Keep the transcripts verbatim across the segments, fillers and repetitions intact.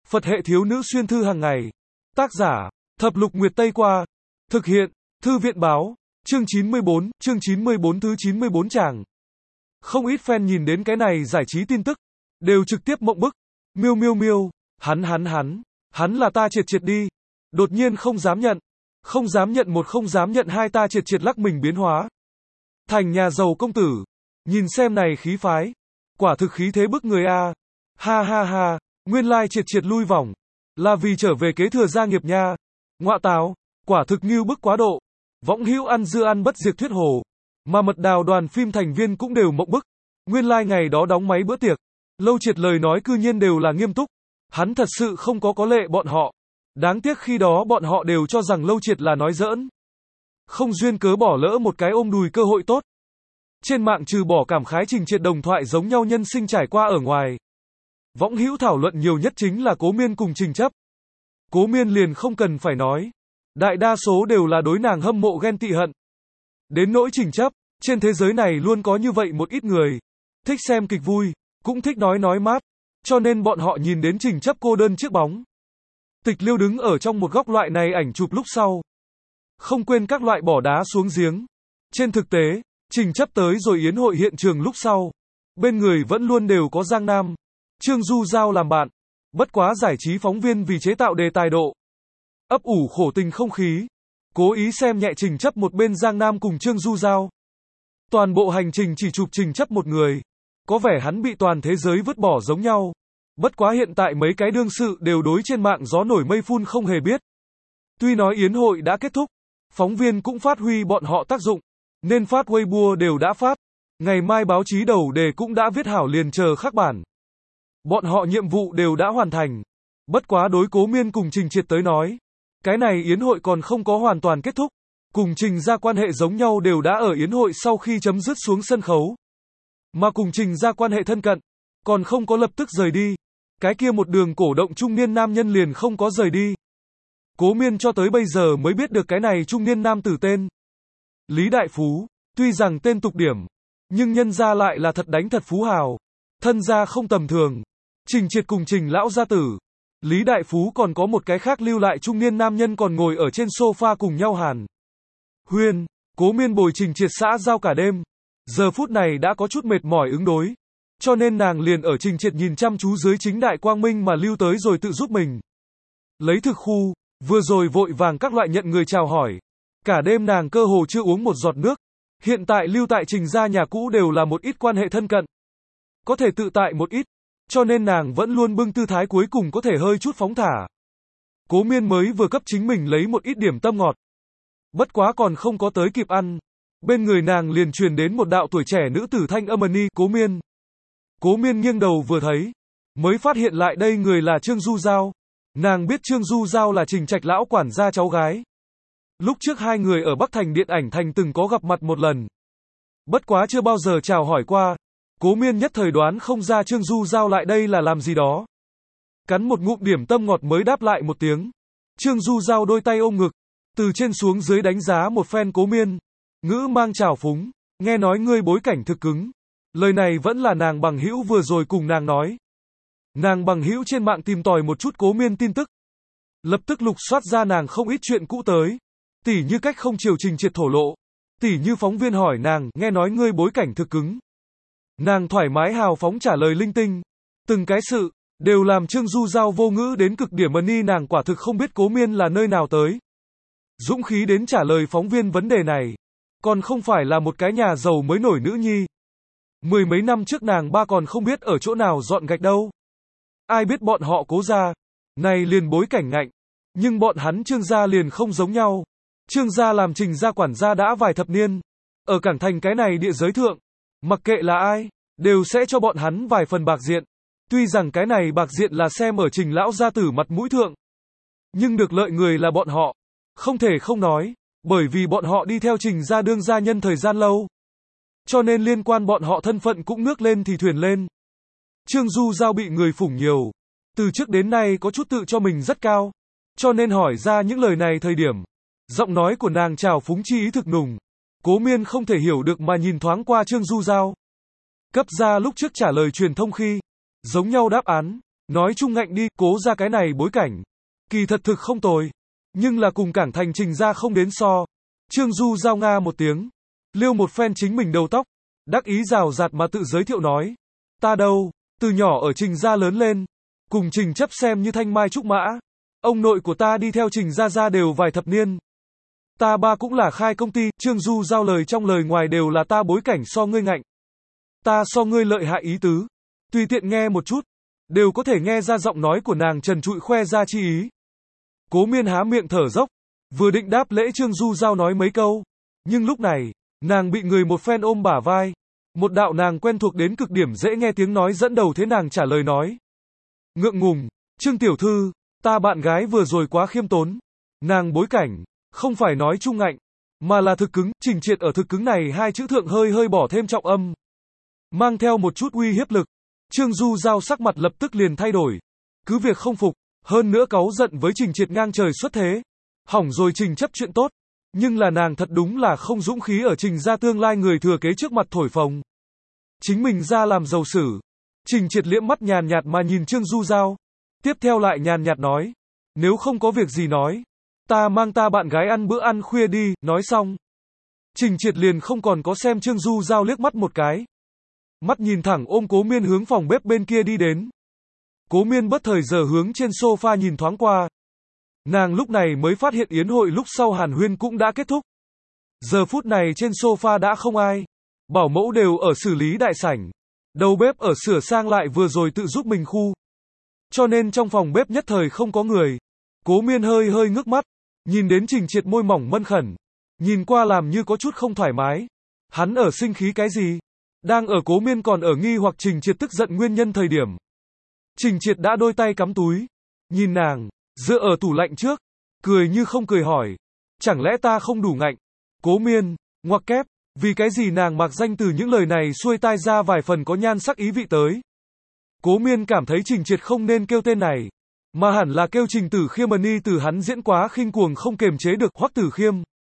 Phật hệ thiếu nữ xuyên thư hàng ngày. Tác giả, Thập Lục Nguyệt Tây Qua. Thực hiện, Thư viện Báo. Chương chín mươi bốn, chương chín mươi bốn thứ chín mươi bốn tràng. Không ít fan nhìn đến cái này giải trí tin tức, đều trực tiếp mộng bức. Miêu miêu miêu, hắn hắn hắn, hắn là ta triệt triệt đi. Đột nhiên không dám nhận. Không dám nhận một không dám nhận hai ta triệt triệt lắc mình biến hóa. Thành nhà giàu công tử. Nhìn xem này khí phái. Quả thực khí thế bức người a. Ha ha ha, nguyên lai triệt triệt lui vòng. Là vì trở về kế thừa gia nghiệp nha. Ngọa táo, quả thực như bức quá độ. Võng hữu ăn dưa ăn bất diệt thuyết hồ. Mà mật đào đoàn phim thành viên cũng đều mộng bức. Nguyên lai ngày đó đóng máy bữa tiệc. Lâu Triệt lời nói cư nhiên đều là nghiêm túc. Hắn thật sự không có có lệ bọn họ. Đáng tiếc khi đó bọn họ đều cho rằng Lâu Triệt là nói giỡn. Không duyên cớ bỏ lỡ một cái ôm đùi cơ hội tốt. Trên mạng trừ bỏ cảm khái Trình Triệt đồng thoại giống nhau nhân sinh trải qua ở ngoài. Võng hữu thảo luận nhiều nhất chính là Cố Miên cùng Trình Chấp. Cố Miên liền không cần phải nói. Đại đa số đều là đối nàng hâm mộ ghen tị hận. Đến nỗi Trình Chấp, trên thế giới này luôn có như vậy một ít người. Thích xem kịch vui, cũng thích nói nói mát. Cho nên bọn họ nhìn đến Trình Chấp cô đơn chiếc bóng. Tịch Liêu đứng ở trong một góc loại này ảnh chụp lúc sau. Không quên các loại bỏ đá xuống giếng. Trên thực tế, Trình Chấp tới rồi yến hội hiện trường lúc sau. Bên người vẫn luôn đều có Giang Nam, Trương Du Giao làm bạn. Bất quá giải trí phóng viên vì chế tạo đề tài độ. Ấp ủ khổ tình không khí. Cố ý xem nhẹ Trình Chấp một bên Giang Nam cùng Trương Du Giao. Toàn bộ hành trình chỉ chụp Trình Chấp một người. Có vẻ hắn bị toàn thế giới vứt bỏ giống nhau. Bất quá hiện tại mấy cái đương sự đều đối trên mạng gió nổi mây phun không hề biết. Tuy nói yến hội đã kết thúc, phóng viên cũng phát huy bọn họ tác dụng, nên phát Weibo đều đã phát. Ngày mai báo chí đầu đề cũng đã viết hảo liền chờ khắc bản. Bọn họ nhiệm vụ đều đã hoàn thành. Bất quá đối Cố Miên cùng Trình Triệt tới nói, cái này yến hội còn không có hoàn toàn kết thúc. Cùng Trình ra quan hệ giống nhau đều đã ở yến hội sau khi chấm dứt xuống sân khấu. Mà cùng Trình ra quan hệ thân cận, còn không có lập tức rời đi. Cái kia một đường cổ động trung niên nam nhân liền không có rời đi. Cố Miên cho tới bây giờ mới biết được cái này trung niên nam tử tên. Lý Đại Phú, tuy rằng tên tục điểm, nhưng nhân ra lại là thật đánh thật phú hào. Thân gia không tầm thường. Trình Triệt cùng Trình lão gia tử. Lý Đại Phú còn có một cái khác lưu lại trung niên nam nhân còn ngồi ở trên sofa cùng nhau hàn huyên. Cố Miên bồi Trình Triệt xã giao cả đêm. Giờ phút này đã có chút mệt mỏi ứng đối. Cho nên nàng liền ở Trình Triệt nhìn chăm chú dưới chính đại quang minh mà lưu tới rồi tự giúp mình. Lấy thực khu, vừa rồi vội vàng các loại nhận người chào hỏi. Cả đêm nàng cơ hồ chưa uống một giọt nước. Hiện tại lưu tại Trình gia nhà cũ đều là một ít quan hệ thân cận. Có thể tự tại một ít. Cho nên nàng vẫn luôn bưng tư thái cuối cùng có thể hơi chút phóng thả. Cố Miên mới vừa cấp chính mình lấy một ít điểm tâm ngọt. Bất quá còn không có tới kịp ăn. Bên người nàng liền truyền đến một đạo tuổi trẻ nữ tử thanh âm ni. Cố Miên. Cố Miên nghiêng đầu vừa thấy. Mới phát hiện lại đây người là Trương Du Giao. Nàng biết Trương Du Giao là Trình Trạch lão quản gia cháu gái. Lúc trước hai người ở Bắc Thành Điện ảnh Thành từng có gặp mặt một lần. Bất quá chưa bao giờ chào hỏi qua. Cố Miên nhất thời đoán không ra Trương Du Giao lại đây là làm gì đó. Cắn một ngụm điểm tâm ngọt mới đáp lại một tiếng. Trương Du Giao đôi tay ôm ngực. Từ trên xuống dưới đánh giá một phen Cố Miên. Ngữ mang trào phúng. Nghe nói ngươi bối cảnh thực cứng. Lời này vẫn là nàng bằng hữu vừa rồi cùng nàng nói. Nàng bằng hữu trên mạng tìm tòi một chút Cố Miên tin tức. Lập tức lục soát ra nàng không ít chuyện cũ tới. Tỉ như cách không chiều Trình Triệt thổ lộ. Tỉ như phóng viên hỏi nàng, nghe nói ngươi bối cảnh thực cứng. Nàng thoải mái hào phóng trả lời linh tinh. Từng cái sự, đều làm Trương Du Giao vô ngữ đến cực điểm mà ni nàng quả thực không biết Cố Miên là nơi nào tới. Dũng khí đến trả lời phóng viên vấn đề này. Còn không phải là một cái nhà giàu mới nổi nữ nhi. Mười mấy năm trước nàng ba còn không biết ở chỗ nào dọn gạch đâu. Ai biết bọn họ Cố gia. Này liền bối cảnh ngạnh. Nhưng bọn hắn Trương gia liền không giống nhau. Trương gia làm Trình gia quản gia đã vài thập niên. Ở Cảng Thành cái này địa giới thượng. Mặc kệ là ai, đều sẽ cho bọn hắn vài phần bạc diện. Tuy rằng cái này bạc diện là xem ở Trình lão gia tử mặt mũi thượng. Nhưng được lợi người là bọn họ. Không thể không nói. Bởi vì bọn họ đi theo Trình gia đương gia nhân thời gian lâu. Cho nên liên quan bọn họ thân phận cũng nước lên thì thuyền lên. Trương Du Giao bị người phủng nhiều. Từ trước đến nay có chút tự cho mình rất cao. Cho nên hỏi ra những lời này thời điểm. Giọng nói của nàng trào phúng chi ý thực nùng. Cố Miên không thể hiểu được mà nhìn thoáng qua Trương Du Giao. Cấp ra lúc trước trả lời truyền thông khi. Giống nhau đáp án. Nói chung ngạnh đi, cố ra cái này bối cảnh. Kỳ thật thực không tồi. Nhưng là cùng Cảng Thành Trình ra không đến so. Trương Du giao nga một tiếng. Liêu một phen chính mình đầu tóc. Đắc ý rào rạt mà tự giới thiệu nói. Ta đâu, từ nhỏ ở Trình gia lớn lên. Cùng Trình chấp xem như thanh mai trúc mã. Ông nội của ta đi theo Trình gia gia đều vài thập niên. Ta ba cũng là khai công ty, Trương Du giao lời trong lời ngoài đều là ta bối cảnh so ngươi ngạnh. Ta so ngươi lợi hại ý tứ. Tùy tiện nghe một chút. Đều có thể nghe ra giọng nói của nàng trần trụi khoe ra chi ý. Cố Miên há miệng thở dốc. Vừa định đáp lễ Trương Du giao nói mấy câu. Nhưng lúc này, nàng bị người một phen ôm bả vai. Một đạo nàng quen thuộc đến cực điểm dễ nghe tiếng nói dẫn đầu thế nàng trả lời nói. Ngượng ngùng, Trương tiểu thư, ta bạn gái vừa rồi quá khiêm tốn. Nàng bối cảnh, không phải nói trung ngạnh, mà là thực cứng, Trình Triệt ở thực cứng này hai chữ thượng hơi hơi bỏ thêm trọng âm. Mang theo một chút uy hiếp lực. Trương Du giao sắc mặt lập tức liền thay đổi. Cứ việc không phục, hơn nữa cáu giận với Trình Triệt ngang trời xuất thế. Hỏng rồi Trình chấp chuyện tốt. Nhưng là nàng thật đúng là không dũng khí ở Trình gia tương lai người thừa kế trước mặt thổi phồng. Chính mình ra làm giàu sử. Trình Triệt liễm mắt nhàn nhạt mà nhìn Trương Du giao. Tiếp theo lại nhàn nhạt nói. Nếu không có việc gì nói. Ta mang ta bạn gái ăn bữa ăn khuya đi, nói xong. Trình Triệt liền không còn có xem Trương Du giao liếc mắt một cái. Mắt nhìn thẳng ôm Cố Miên hướng phòng bếp bên kia đi đến. Cố Miên bất thời giờ hướng trên sofa nhìn thoáng qua. Nàng lúc này mới phát hiện yến hội lúc sau hàn huyên cũng đã kết thúc. Giờ phút này trên sofa đã không ai. Bảo mẫu đều ở xử lý đại sảnh. Đầu bếp ở sửa sang lại vừa rồi tự giúp mình khu. Cho nên trong phòng bếp nhất thời không có người. Cố Miên hơi hơi ngước mắt. Nhìn đến Trình Triệt môi mỏng mân khẩn. Nhìn qua làm như có chút không thoải mái. Hắn ở sinh khí cái gì? Đang ở Cố Miên còn ở nghi hoặc Trình Triệt tức giận nguyên nhân thời điểm. Trình Triệt đã đôi tay cắm túi. Nhìn nàng, dựa ở tủ lạnh trước. Cười như không cười hỏi. Chẳng lẽ ta không đủ ngạnh? Cố Miên, ngoặc kép. Vì cái gì nàng mặc danh từ những lời này xuôi tai ra vài phần có nhan sắc ý vị tới. Cố Miên cảm thấy Trình Triệt không nên kêu tên này. Mà hẳn là kêu Trình Tử Khiêm ni từ hắn diễn quá khinh cuồng không kềm chế được Hoắc Tử Khiêm.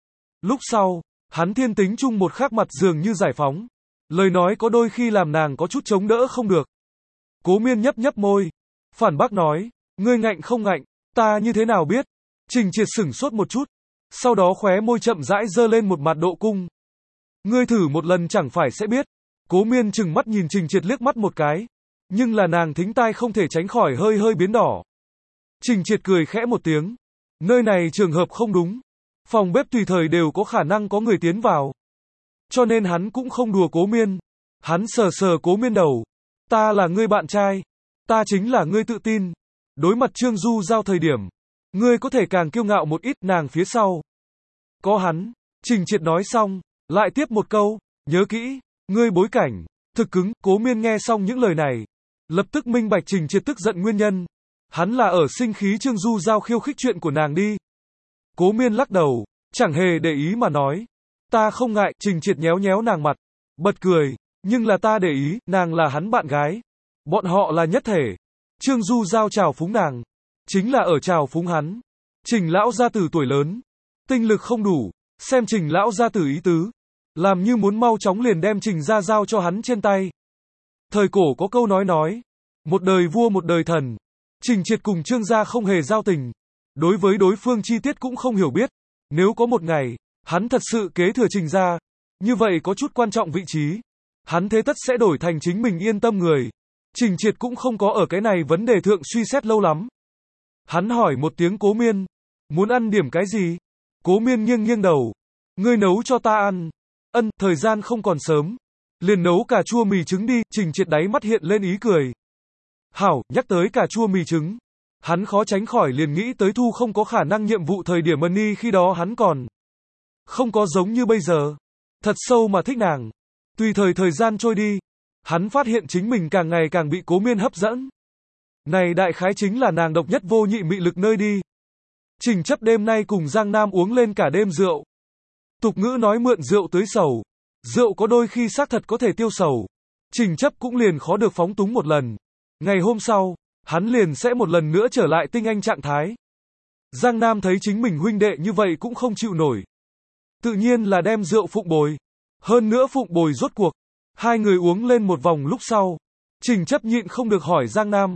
Lúc sau, hắn thiên tính chung một khắc mặt dường như giải phóng. Lời nói có đôi khi làm nàng có chút chống đỡ không được. Cố Miên nhấp nhấp môi. Phản bác nói, ngươi ngạnh không ngạnh, ta như thế nào biết. Trình Triệt sửng sốt một chút. Sau đó khóe môi chậm rãi dơ lên một mặt độ cung. Ngươi thử một lần chẳng phải sẽ biết. Cố Miên chừng mắt nhìn Trình Triệt liếc mắt một cái. Nhưng là nàng thính tai không thể tránh khỏi hơi hơi biến đỏ. Trình Triệt cười khẽ một tiếng. Nơi này trường hợp không đúng. Phòng bếp tùy thời đều có khả năng có người tiến vào. Cho nên hắn cũng không đùa Cố Miên. Hắn sờ sờ Cố Miên đầu. Ta là ngươi bạn trai. Ta chính là ngươi tự tin. Đối mặt Trương Du giao thời điểm. Ngươi có thể càng kiêu ngạo một ít nàng phía sau. Có hắn. Trình Triệt nói xong. Lại tiếp một câu. Nhớ kỹ. Ngươi bối cảnh. Thực cứng. Cố Miên nghe xong những lời này. Lập tức minh bạch Trình Triệt tức giận nguyên nhân. Hắn là ở sinh khí Trương Du giao khiêu khích chuyện của nàng đi. Cố Miên lắc đầu. Chẳng hề để ý mà nói. Ta không ngại. Trình Triệt nhéo nhéo nàng mặt. Bật cười. Nhưng là ta để ý. Nàng là hắn bạn gái. Bọn họ là nhất thể. Trương Du giao chào phúng nàng. Chính là ở chào phúng hắn. Trình lão gia tử tuổi lớn. Tinh lực không đủ. Xem Trình lão gia tử ý tứ. Làm như muốn mau chóng liền đem Trình gia giao cho hắn trên tay. Thời cổ có câu nói nói. Một đời vua một đời thần. Trình Triệt cùng Trương gia không hề giao tình. Đối với đối phương chi tiết cũng không hiểu biết. Nếu có một ngày, hắn thật sự kế thừa Trình gia. Như vậy có chút quan trọng vị trí. Hắn thế tất sẽ đổi thành chính mình yên tâm người. Trình Triệt cũng không có ở cái này vấn đề thượng suy xét lâu lắm. Hắn hỏi một tiếng Cố Miên. Muốn ăn điểm cái gì? Cố Miên nghiêng nghiêng đầu. Ngươi nấu cho ta ăn. Ân, thời gian không còn sớm. Liền nấu cà chua mì trứng đi. Trình Triệt đáy mắt hiện lên ý cười. Hảo, nhắc tới cà chua mì trứng. Hắn khó tránh khỏi liền nghĩ tới Thu không có khả năng nhiệm vụ thời điểm Money khi đó hắn còn không có giống như bây giờ. Thật sâu mà thích nàng. Tùy thời thời gian trôi đi. Hắn phát hiện chính mình càng ngày càng bị Cố Miên hấp dẫn. Này đại khái chính là nàng độc nhất vô nhị mị lực nơi đi. Trình chấp đêm nay cùng Giang Nam uống lên cả đêm rượu. Tục ngữ nói mượn rượu tưới sầu. Rượu có đôi khi xác thật có thể tiêu sầu. Trình chấp cũng liền khó được phóng túng một lần. Ngày hôm sau, hắn liền sẽ một lần nữa trở lại tinh anh trạng thái. Giang Nam thấy chính mình huynh đệ như vậy cũng không chịu nổi. Tự nhiên là đem rượu phụng bồi. Hơn nữa phụng bồi rốt cuộc. Hai người uống lên một vòng lúc sau. Trình chấp nhịn không được hỏi Giang Nam.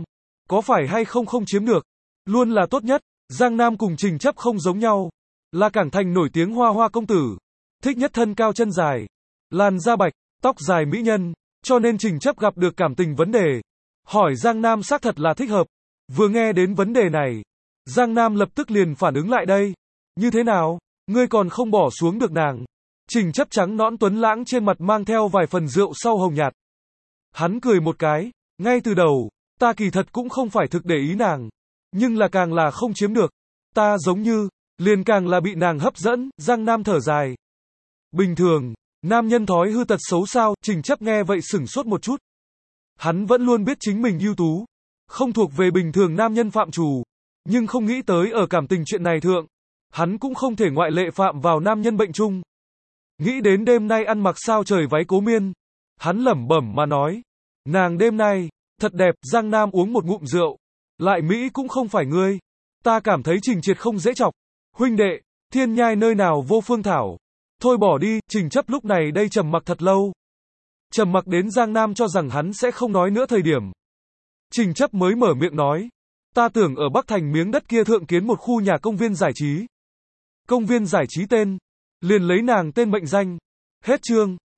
có phải hay không không chiếm được, luôn là tốt nhất. Giang Nam cùng Trình Chấp không giống nhau, là cảng thành nổi tiếng hoa hoa công tử, thích nhất thân cao chân dài, làn da bạch, tóc dài mỹ nhân, cho nên Trình Chấp gặp được cảm tình vấn đề, hỏi Giang Nam xác thật là thích hợp. Vừa nghe đến vấn đề này, Giang Nam lập tức liền phản ứng lại đây. Như thế nào, ngươi còn không bỏ xuống được nàng? Trình Chấp trắng nõn tuấn lãng trên mặt mang theo vài phần rượu sau hồng nhạt. Hắn cười một cái, ngay từ đầu, ta kỳ thật cũng không phải thực để ý nàng, nhưng là càng là không chiếm được, ta giống như, liền càng là bị nàng hấp dẫn. Giang Nam thở dài. Bình thường, nam nhân thói hư tật xấu sao? Trình Chấp nghe vậy sửng sốt một chút. Hắn vẫn luôn biết chính mình ưu tú, không thuộc về bình thường nam nhân phạm trù, nhưng không nghĩ tới ở cảm tình chuyện này thượng, hắn cũng không thể ngoại lệ phạm vào nam nhân bệnh chung. Nghĩ đến đêm nay ăn mặc sao trời váy Cố Miên, hắn lẩm bẩm mà nói, nàng đêm nay, thật đẹp. Giang Nam uống một ngụm rượu, lại Mỹ cũng không phải ngươi, ta cảm thấy Trình Triệt không dễ chọc, huynh đệ, thiên nhai nơi nào vô phương thảo, thôi bỏ đi. Trình Chấp lúc này đây trầm mặc thật lâu, trầm mặc đến Giang Nam cho rằng hắn sẽ không nói nữa thời điểm, Trình Chấp mới mở miệng nói, ta tưởng ở Bắc Thành miếng đất kia thượng kiến một khu nhà công viên giải trí, công viên giải trí tên, liền lấy nàng tên mệnh danh. Hết chương.